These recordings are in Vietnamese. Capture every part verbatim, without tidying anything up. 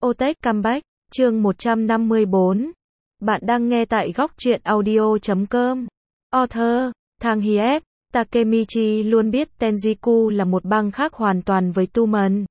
Otech Comeback, chương một trăm năm mươi bốn. Bạn đang nghe tại góc truyện audio chấm com. Author, Thang Hiep, Takemichi luôn biết Tenjiku là một bang khác hoàn toàn với Tumen.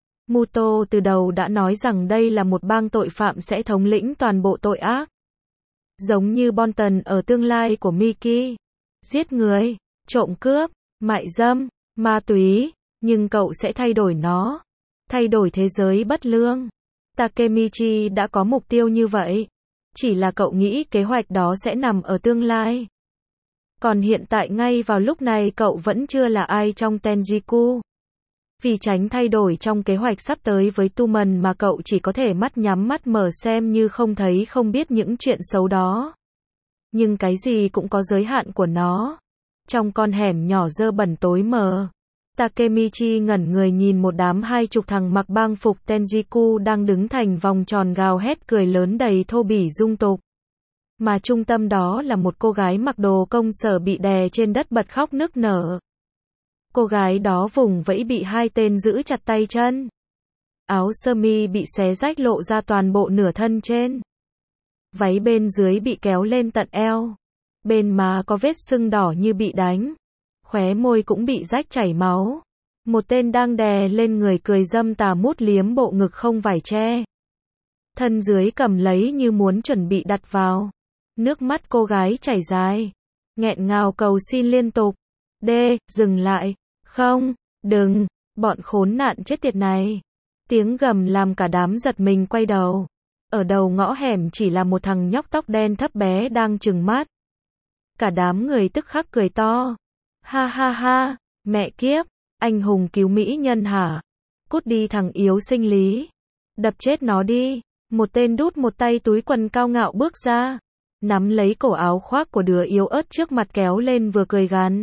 Muto từ đầu đã nói rằng đây là một bang tội phạm sẽ thống lĩnh toàn bộ tội ác. Giống như Bonton ở tương lai của Miki. Giết người, trộm cướp, mại dâm, ma túy, nhưng cậu sẽ thay đổi nó. Thay đổi thế giới bất lương. Takemichi đã có mục tiêu như vậy. Chỉ là cậu nghĩ kế hoạch đó sẽ nằm ở tương lai. Còn hiện tại ngay vào lúc này cậu vẫn chưa là ai trong Tenjiku. Vì tránh thay đổi trong kế hoạch sắp tới với Tumen mà cậu chỉ có thể mắt nhắm mắt mở xem như không thấy không biết những chuyện xấu đó. Nhưng cái gì cũng có giới hạn của nó. Trong con hẻm nhỏ dơ bẩn tối mờ, Takemichi ngẩn người nhìn một đám hai chục thằng mặc bang phục Tenjiku đang đứng thành vòng tròn gào hét cười lớn đầy thô bỉ dung tục. Mà trung tâm đó là một cô gái mặc đồ công sở bị đè trên đất bật khóc nức nở. Cô gái đó vùng vẫy bị hai tên giữ chặt tay chân. Áo sơ mi bị xé rách lộ ra toàn bộ nửa thân trên. Váy bên dưới bị kéo lên tận eo. Bên má có vết sưng đỏ như bị đánh. Khóe môi cũng bị rách chảy máu. Một tên đang đè lên người cười dâm tà mút liếm bộ ngực không vải che. Thân dưới cầm lấy như muốn chuẩn bị đặt vào. Nước mắt cô gái chảy dài. Nghẹn ngào cầu xin liên tục. Đê, dừng lại. Không, đừng, bọn khốn nạn chết tiệt này. Tiếng gầm làm cả đám giật mình quay đầu. Ở đầu ngõ hẻm chỉ là một thằng nhóc tóc đen thấp bé đang trừng mắt. Cả đám người tức khắc cười to. Ha ha ha, mẹ kiếp, anh hùng cứu mỹ nhân hả? Cút đi thằng yếu sinh lý. Đập chết nó đi. Một tên đút một tay túi quần cao ngạo bước ra. Nắm lấy cổ áo khoác của đứa yếu ớt trước mặt kéo lên vừa cười gằn.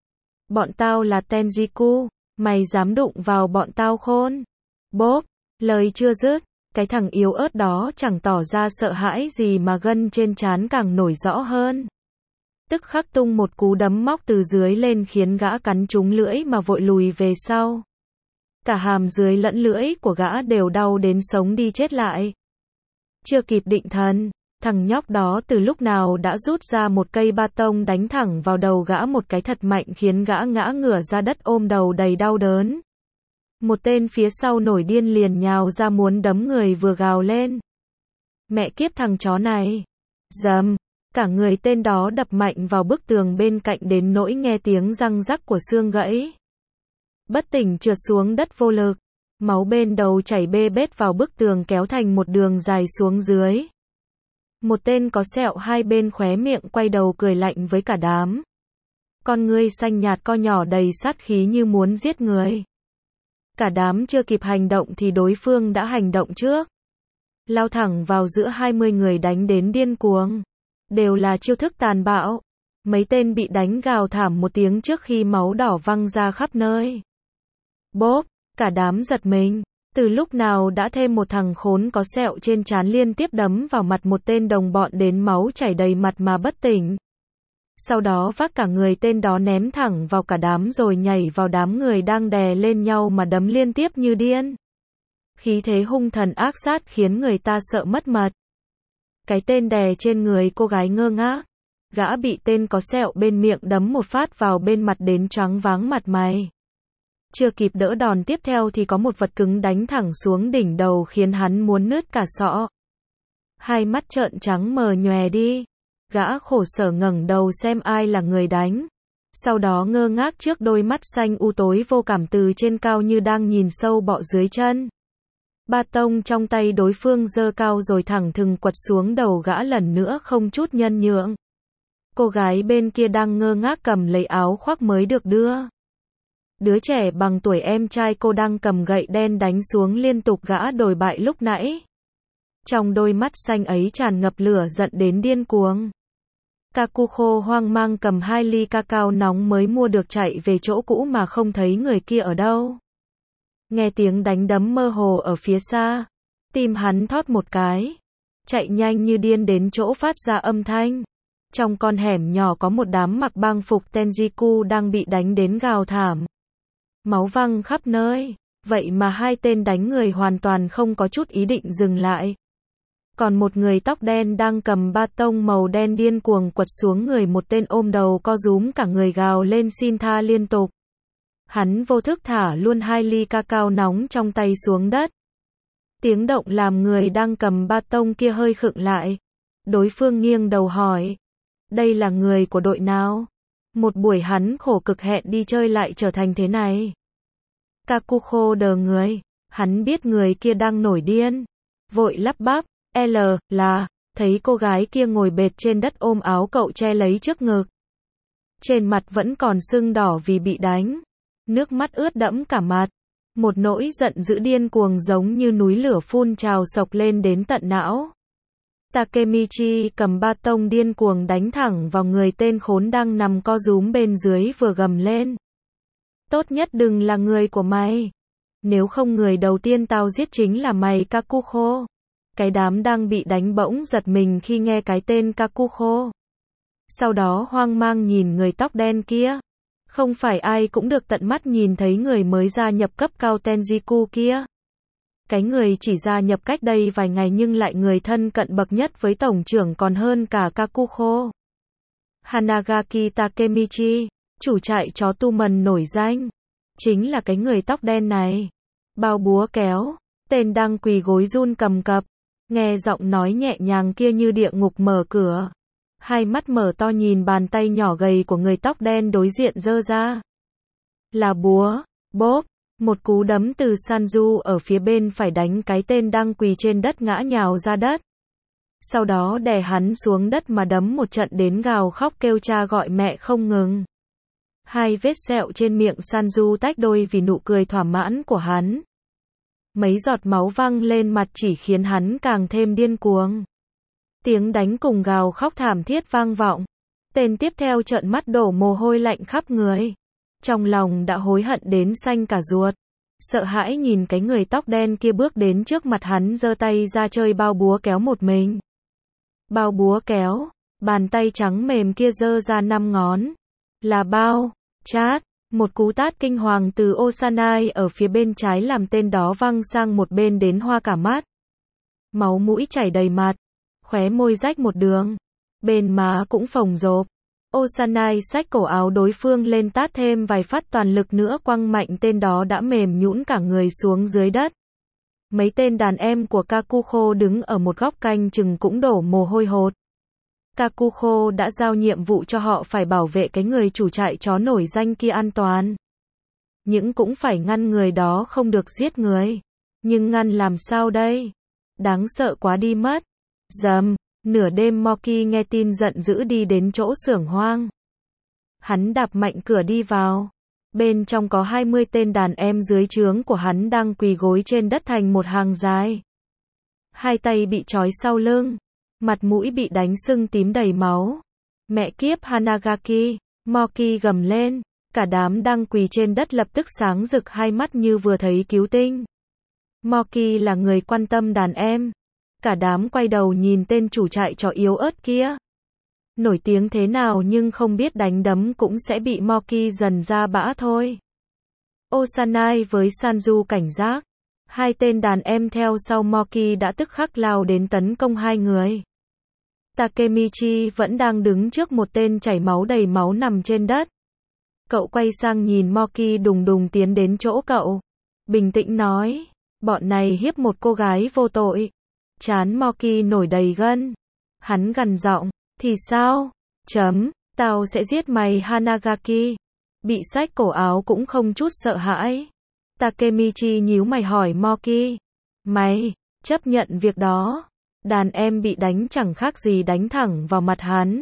Bọn tao là Tenjiku, mày dám đụng vào bọn tao khôn. Bốp, lời chưa dứt, cái thằng yếu ớt đó chẳng tỏ ra sợ hãi gì mà gân trên trán càng nổi rõ hơn. Tức khắc tung một cú đấm móc từ dưới lên khiến gã cắn trúng lưỡi mà vội lùi về sau. Cả hàm dưới lẫn lưỡi của gã đều đau đến sống đi chết lại. Chưa kịp định thần, thằng nhóc đó từ lúc nào đã rút ra một cây ba tông đánh thẳng vào đầu gã một cái thật mạnh khiến gã ngã ngửa ra đất ôm đầu đầy đau đớn. Một tên phía sau nổi điên liền nhào ra muốn đấm người vừa gào lên. Mẹ kiếp thằng chó này. Dầm. Cả người tên đó đập mạnh vào bức tường bên cạnh đến nỗi nghe tiếng răng rắc của xương gãy. Bất tỉnh trượt xuống đất vô lực. Máu bên đầu chảy bê bết vào bức tường kéo thành một đường dài xuống dưới. Một tên có sẹo hai bên khóe miệng quay đầu cười lạnh với cả đám. Con ngươi xanh nhạt co nhỏ đầy sát khí như muốn giết người. Cả đám chưa kịp hành động thì đối phương đã hành động trước. Lao thẳng vào giữa hai mươi người đánh đến điên cuồng. Đều là chiêu thức tàn bạo. Mấy tên bị đánh gào thảm một tiếng trước khi máu đỏ văng ra khắp nơi. Bốp, cả đám giật mình. Từ lúc nào đã thêm một thằng khốn có sẹo trên trán liên tiếp đấm vào mặt một tên đồng bọn đến máu chảy đầy mặt mà bất tỉnh. Sau đó vác cả người tên đó ném thẳng vào cả đám rồi nhảy vào đám người đang đè lên nhau mà đấm liên tiếp như điên. Khí thế hung thần ác sát khiến người ta sợ mất mật. Cái tên đè trên người cô gái ngơ ngác. Gã bị tên có sẹo bên miệng đấm một phát vào bên mặt đến choáng váng mặt mày. Chưa kịp đỡ đòn tiếp theo thì có một vật cứng đánh thẳng xuống đỉnh đầu khiến hắn muốn nứt cả sọ. Hai mắt trợn trắng mờ nhòe đi. Gã khổ sở ngẩng đầu xem ai là người đánh. Sau đó ngơ ngác trước đôi mắt xanh u tối vô cảm từ trên cao như đang nhìn sâu bọ dưới chân. Ba tông trong tay đối phương giơ cao rồi thẳng thừng quật xuống đầu gã lần nữa không chút nhân nhượng. Cô gái bên kia đang ngơ ngác cầm lấy áo khoác mới được đưa. Đứa trẻ bằng tuổi em trai cô đang cầm gậy đen đánh xuống liên tục gã đồi bại lúc nãy. Trong đôi mắt xanh ấy tràn ngập lửa giận đến điên cuồng. Kakuko hoang mang cầm hai ly cacao nóng mới mua được chạy về chỗ cũ mà không thấy người kia ở đâu. Nghe tiếng đánh đấm mơ hồ ở phía xa. Tim hắn thót một cái. Chạy nhanh như điên đến chỗ phát ra âm thanh. Trong con hẻm nhỏ có một đám mặc bang phục Tenjiku đang bị đánh đến gào thảm. Máu văng khắp nơi. Vậy mà hai tên đánh người hoàn toàn không có chút ý định dừng lại. Còn một người tóc đen đang cầm ba tông màu đen điên cuồng quật xuống người một tên ôm đầu co rúm cả người gào lên xin tha liên tục. Hắn vô thức thả luôn hai ly cacao nóng trong tay xuống đất. Tiếng động làm người đang cầm ba tông kia hơi khựng lại. Đối phương nghiêng đầu hỏi. Đây là người của đội nào? Một buổi hắn khổ cực hẹn đi chơi lại trở thành thế này. Kakuho đờ người. Hắn biết người kia đang nổi điên. Vội lắp bắp. L, là, thấy cô gái kia ngồi bệt trên đất ôm áo cậu che lấy trước ngực. Trên mặt vẫn còn sưng đỏ vì bị đánh. Nước mắt ướt đẫm cả mặt. Một nỗi giận dữ điên cuồng giống như núi lửa phun trào sộc lên đến tận não. Takemichi cầm ba tông điên cuồng đánh thẳng vào người tên khốn đang nằm co rúm bên dưới vừa gầm lên. Tốt nhất đừng là người của mày. Nếu không người đầu tiên tao giết chính là mày Kakuho. Cái đám đang bị đánh bỗng giật mình khi nghe cái tên Kakuho. Sau đó hoang mang nhìn người tóc đen kia. Không phải ai cũng được tận mắt nhìn thấy người mới gia nhập cấp cao Tenjiku kia. Cái người chỉ gia nhập cách đây vài ngày nhưng lại người thân cận bậc nhất với tổng trưởng còn hơn cả Kakuho. Hanagaki Takemichi, chủ trại chó tu mần nổi danh. Chính là cái người tóc đen này. Bao búa kéo, tên đang quỳ gối run cầm cập. Nghe giọng nói nhẹ nhàng kia như địa ngục mở cửa. Hai mắt mở to nhìn bàn tay nhỏ gầy của người tóc đen đối diện giơ ra. Là búa, bốp, một cú đấm từ Sanju ở phía bên phải đánh cái tên đang quỳ trên đất ngã nhào ra đất. Sau đó đè hắn xuống đất mà đấm một trận đến gào khóc kêu cha gọi mẹ không ngừng. Hai vết sẹo trên miệng Sanju tách đôi vì nụ cười thỏa mãn của hắn. Mấy giọt máu văng lên mặt chỉ khiến hắn càng thêm điên cuồng. Tiếng đánh cùng gào khóc thảm thiết vang vọng. Tên tiếp theo trợn mắt đổ mồ hôi lạnh khắp người. Trong lòng đã hối hận đến xanh cả ruột. Sợ hãi nhìn cái người tóc đen kia bước đến trước mặt hắn giơ tay ra chơi bao búa kéo một mình. Bao búa kéo, bàn tay trắng mềm kia giơ ra năm ngón. Là bao, chát. Một cú tát kinh hoàng từ Osanai ở phía bên trái làm tên đó văng sang một bên đến hoa cả mắt. Máu mũi chảy đầy mặt. Khóe môi rách một đường. Bên má cũng phồng rộp. Osanai xách cổ áo đối phương lên tát thêm vài phát toàn lực nữa quăng mạnh tên đó đã mềm nhũn cả người xuống dưới đất. Mấy tên đàn em của Kakuho đứng ở một góc canh chừng cũng đổ mồ hôi hột. Kakuho đã giao nhiệm vụ cho họ phải bảo vệ cái người chủ trại chó nổi danh kia an toàn. Nhưng cũng phải ngăn người đó không được giết người. Nhưng ngăn làm sao đây? Đáng sợ quá đi mất. Dầm, nửa đêm Moki nghe tin giận dữ đi đến chỗ xưởng hoang. Hắn đạp mạnh cửa đi vào. Bên trong có hai mươi tên đàn em dưới trướng của hắn đang quỳ gối trên đất thành một hàng dài. Hai tay bị trói sau lưng. Mặt mũi bị đánh sưng tím đầy máu. Mẹ kiếp Hanagaki, Moki gầm lên. Cả đám đang quỳ trên đất lập tức sáng rực hai mắt như vừa thấy cứu tinh. Moki là người quan tâm đàn em. Cả đám quay đầu nhìn tên chủ trại chó yếu ớt kia. Nổi tiếng thế nào nhưng không biết đánh đấm cũng sẽ bị Moki dần ra bã thôi. Osanai với Sanju cảnh giác. Hai tên đàn em theo sau Moki đã tức khắc lao đến tấn công hai người. Takemichi vẫn đang đứng trước một tên chảy máu đầy máu nằm trên đất. Cậu quay sang nhìn Moki đùng đùng tiến đến chỗ cậu. Bình tĩnh nói, bọn này hiếp một cô gái vô tội. Trán Moki nổi đầy gân. Hắn gằn giọng, thì sao? Chấm, tao sẽ giết mày Hanagaki. Bị xách cổ áo cũng không chút sợ hãi. Takemichi nhíu mày hỏi Moki. Mày, chấp nhận việc đó. Đàn em bị đánh chẳng khác gì đánh thẳng vào mặt hắn.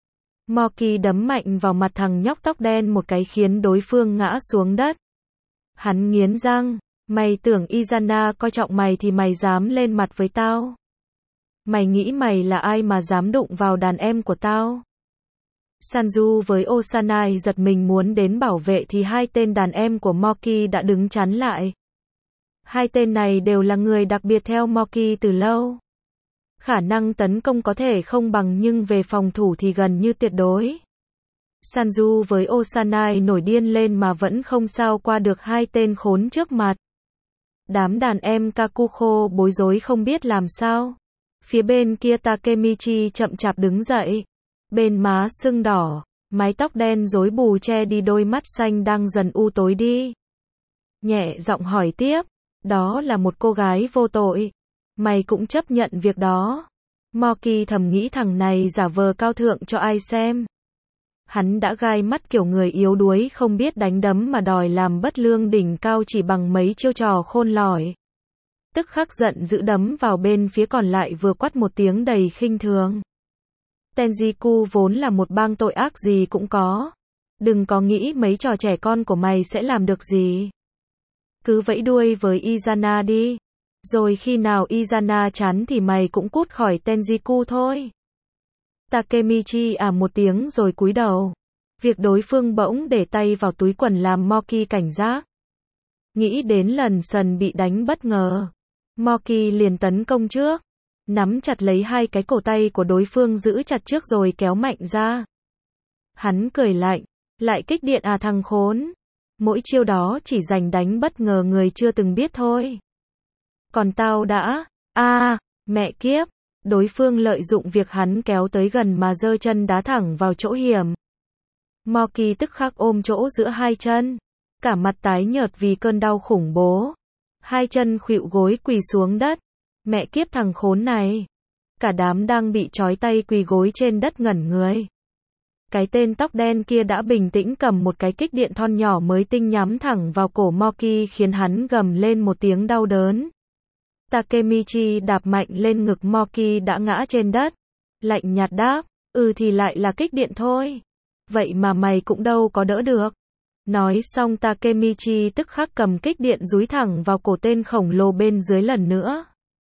Moki đấm mạnh vào mặt thằng nhóc tóc đen một cái khiến đối phương ngã xuống đất. Hắn nghiến răng. Mày tưởng Izana coi trọng mày thì mày dám lên mặt với tao. Mày nghĩ mày là ai mà dám đụng vào đàn em của tao? Sanju với Osanai giật mình muốn đến bảo vệ thì hai tên đàn em của Moki đã đứng chắn lại. Hai tên này đều là người đặc biệt theo Moki từ lâu. Khả năng tấn công có thể không bằng nhưng về phòng thủ thì gần như tuyệt đối. Sanju với Osanai nổi điên lên mà vẫn không sao qua được hai tên khốn trước mặt. Đám đàn em Kakuko bối rối không biết làm sao. Phía bên kia Takemichi chậm chạp đứng dậy. Bên má sưng đỏ, mái tóc đen rối bù che đi đôi mắt xanh đang dần u tối đi. Nhẹ giọng hỏi tiếp, đó là một cô gái vô tội. Mày cũng chấp nhận việc đó. Moki thầm nghĩ thằng này giả vờ cao thượng cho ai xem. Hắn đã gai mắt kiểu người yếu đuối không biết đánh đấm mà đòi làm bất lương đỉnh cao chỉ bằng mấy chiêu trò khôn lỏi. Tức khắc giận dữ đấm vào bên phía còn lại vừa quát một tiếng đầy khinh thường. Tenjiku vốn là một bang tội ác gì cũng có. Đừng có nghĩ mấy trò trẻ con của mày sẽ làm được gì. Cứ vẫy đuôi với Izana đi. Rồi khi nào Izana chán thì mày cũng cút khỏi Tenjiku thôi. Takemichi à một tiếng rồi cúi đầu. Việc đối phương bỗng để tay vào túi quần làm Moki cảnh giác. Nghĩ đến lần sần bị đánh bất ngờ. Moki liền tấn công trước. Nắm chặt lấy hai cái cổ tay của đối phương giữ chặt trước rồi kéo mạnh ra. Hắn cười lạnh. Lại kích điện à thằng khốn. Mỗi chiêu đó chỉ dành đánh bất ngờ người chưa từng biết thôi. Còn tao đã, a à, mẹ kiếp, đối phương lợi dụng việc hắn kéo tới gần mà giơ chân đá thẳng vào chỗ hiểm. Moki tức khắc ôm chỗ giữa hai chân, cả mặt tái nhợt vì cơn đau khủng bố. Hai chân khuỵu gối quỳ xuống đất. Mẹ kiếp thằng khốn này. Cả đám đang bị trói tay quỳ gối trên đất ngẩn người. Cái tên tóc đen kia đã bình tĩnh cầm một cái kích điện thon nhỏ mới tinh nhắm thẳng vào cổ Moki khiến hắn gầm lên một tiếng đau đớn. Takemichi đạp mạnh lên ngực Moki đã ngã trên đất. Lạnh nhạt đáp, ừ thì lại là kích điện thôi. Vậy mà mày cũng đâu có đỡ được. Nói xong Takemichi tức khắc cầm kích điện dúi thẳng vào cổ tên khổng lồ bên dưới lần nữa.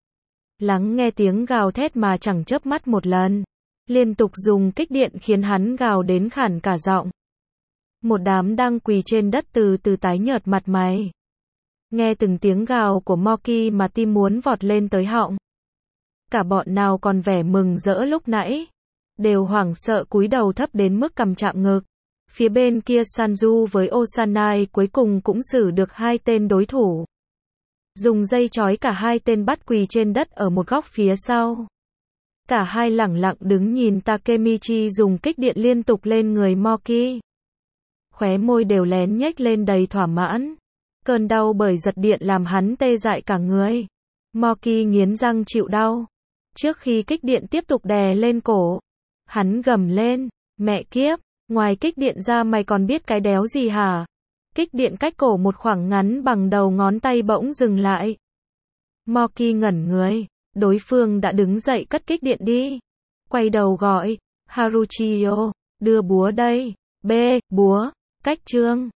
Lắng nghe tiếng gào thét mà chẳng chớp mắt một lần. Liên tục dùng kích điện khiến hắn gào đến khản cả giọng. Một đám đang quỳ trên đất từ từ tái nhợt mặt mày. Nghe từng tiếng gào của Moki mà tim muốn vọt lên tới họng. Cả bọn nào còn vẻ mừng rỡ lúc nãy. Đều hoảng sợ cúi đầu thấp đến mức cầm chạm ngực. Phía bên kia Sanju với Osanai cuối cùng cũng xử được hai tên đối thủ. Dùng dây trói cả hai tên bắt quỳ trên đất ở một góc phía sau. Cả hai lẳng lặng đứng nhìn Takemichi dùng kích điện liên tục lên người Moki. Khóe môi đều lén nhếch lên đầy thỏa mãn. Cơn đau bởi giật điện làm hắn tê dại cả người. Moki nghiến răng chịu đau. Trước khi kích điện tiếp tục đè lên cổ, hắn gầm lên, mẹ kiếp, ngoài kích điện ra mày còn biết cái đéo gì hả? Kích điện cách cổ một khoảng ngắn bằng đầu ngón tay bỗng dừng lại. Moki ngẩn người, đối phương đã đứng dậy cất kích điện đi. Quay đầu gọi, Haruchiyo, đưa búa đây, B, búa, cách trương.